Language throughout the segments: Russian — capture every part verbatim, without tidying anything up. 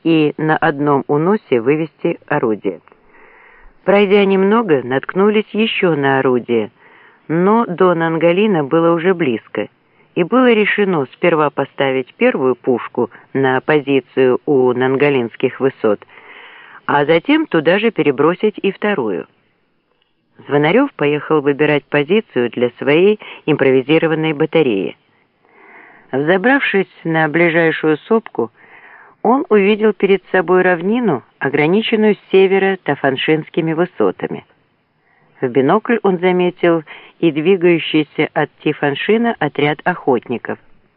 и на одном уносе вывести орудие. Пройдя немного, наткнулись еще на орудие, но до Нангалина было уже близко, и было решено сперва поставить первую пушку на позицию у нангалинских высот, а затем туда же перебросить и вторую. Звонарев поехал выбирать позицию для своей импровизированной батареи. Взобравшись на ближайшую сопку, он увидел перед собой равнину, ограниченную с севера Тафаншинскими высотами. В бинокль он заметил и двигающийся от Тифаншина отряд охотников.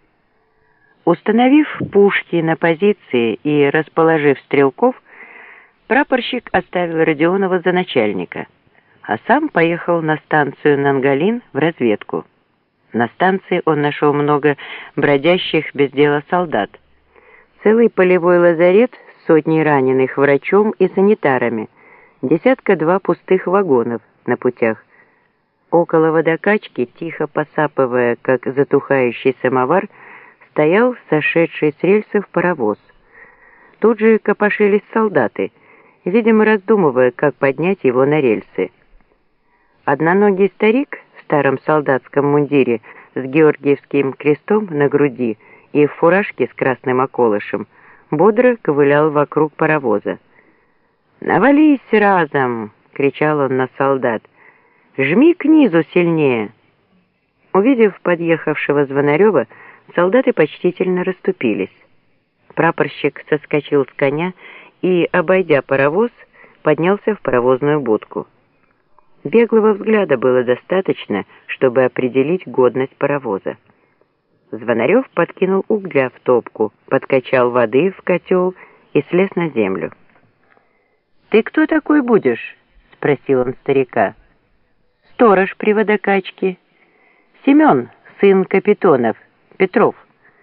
Установив пушки на позиции и расположив стрелков, прапорщик оставил Родионова за начальника, а сам поехал на станцию Нангалин в разведку. На станции он нашел много бродящих без дела солдат, целый полевой лазарет с сотней раненых врачом и санитарами, десятка-два пустых вагонов на путях. Около водокачки, тихо посапывая, как затухающий самовар, стоял сошедший с рельсов паровоз. Тут же копошились солдаты, видимо, раздумывая, как поднять его на рельсы. Одноногий старик в старом солдатском мундире с георгиевским крестом на груди и в фуражке с красным околышем бодро ковылял вокруг паровоза. «Навались разом!» — кричал он на солдат. «Жми к низу сильнее!» Увидев подъехавшего Звонарева, солдаты почтительно расступились. Прапорщик соскочил с коня и, обойдя паровоз, поднялся в паровозную будку. Беглого взгляда было достаточно, чтобы определить годность паровоза. Звонарев подкинул угля в топку, подкачал воды в котел и слез на землю. «Ты кто такой будешь?» — спросил он старика. «Сторож при водокачке. Семен, сын Капитонов, Петров.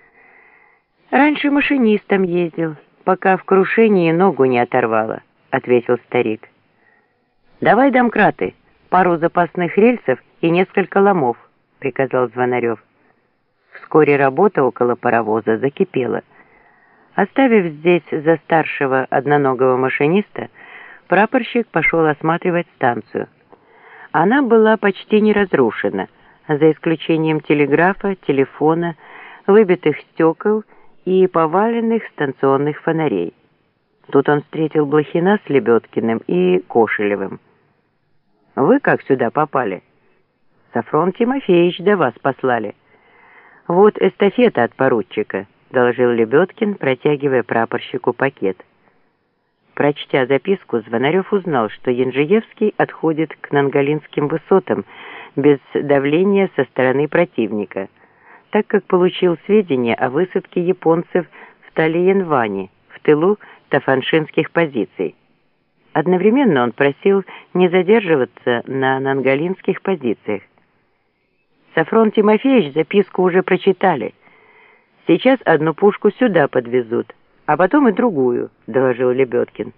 Раньше машинистом ездил, пока в крушении ногу не оторвало», — ответил старик. «Давай домкраты, пару запасных рельсов и несколько ломов», — приказал Звонарев. Вскоре работа около паровоза закипела. Оставив здесь за старшего одноногого машиниста, прапорщик пошел осматривать станцию. Она была почти не разрушена, за исключением телеграфа, телефона, выбитых стекол и поваленных станционных фонарей. Тут он встретил Блохина с Лебедкиным и Кошелевым. «Вы как сюда попали?» «Сафрон Тимофеевич до вас послали». «Вот эстафета от поручика», — доложил Лебедкин, протягивая прапорщику пакет. Прочтя записку, Звонарев узнал, что Янжиевский отходит к Нангалинским высотам без давления со стороны противника, так как получил сведения о высадке японцев в Тальянване, в тылу тафаншинских позиций. Одновременно он просил не задерживаться на нангалинских позициях. «Сафрон Тимофеевич записку уже прочитали. Сейчас одну пушку сюда подвезут, а потом и другую», — доложил Лебедкин.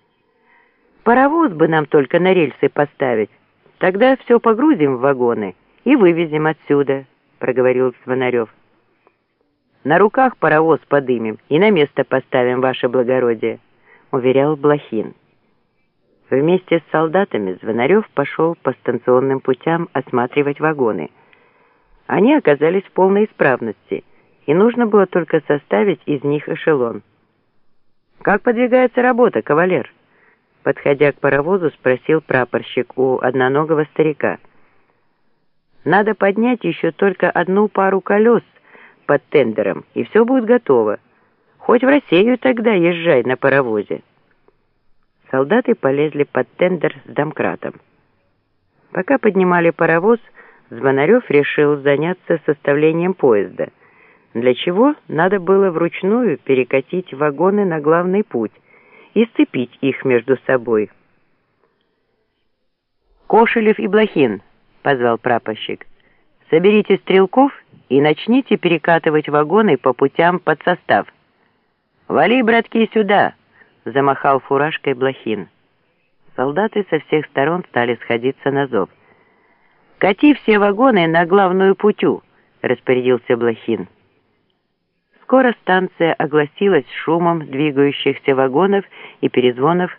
«Паровоз бы нам только на рельсы поставить, тогда все погрузим в вагоны и вывезем отсюда», — проговорил Звонарев. «На руках паровоз подымем и на место поставим, ваше благородие», — уверял Блохин. Вместе с солдатами Звонарев пошел по станционным путям осматривать вагоны. Они оказались в полной исправности, и нужно было только составить из них эшелон. «Как подвигается работа, кавалер?» Подходя к паровозу, спросил прапорщик у одноногого старика. «Надо поднять еще только одну пару колес под тендером, и все будет готово. Хоть в Россию тогда езжай на паровозе». Солдаты полезли под тендер с домкратом. Пока поднимали паровоз, Звонарев решил заняться составлением поезда, для чего надо было вручную перекатить вагоны на главный путь и сцепить их между собой. «Кошелев и Блохин», — позвал прапорщик, — «соберите стрелков и начните перекатывать вагоны по путям под состав». «Вали, братки, сюда!» — замахал фуражкой Блохин. Солдаты со всех сторон стали сходиться на зов. «Кати все вагоны на главную путю», — распорядился Блохин. Скоро станция огласилась шумом двигающихся вагонов и перезвонов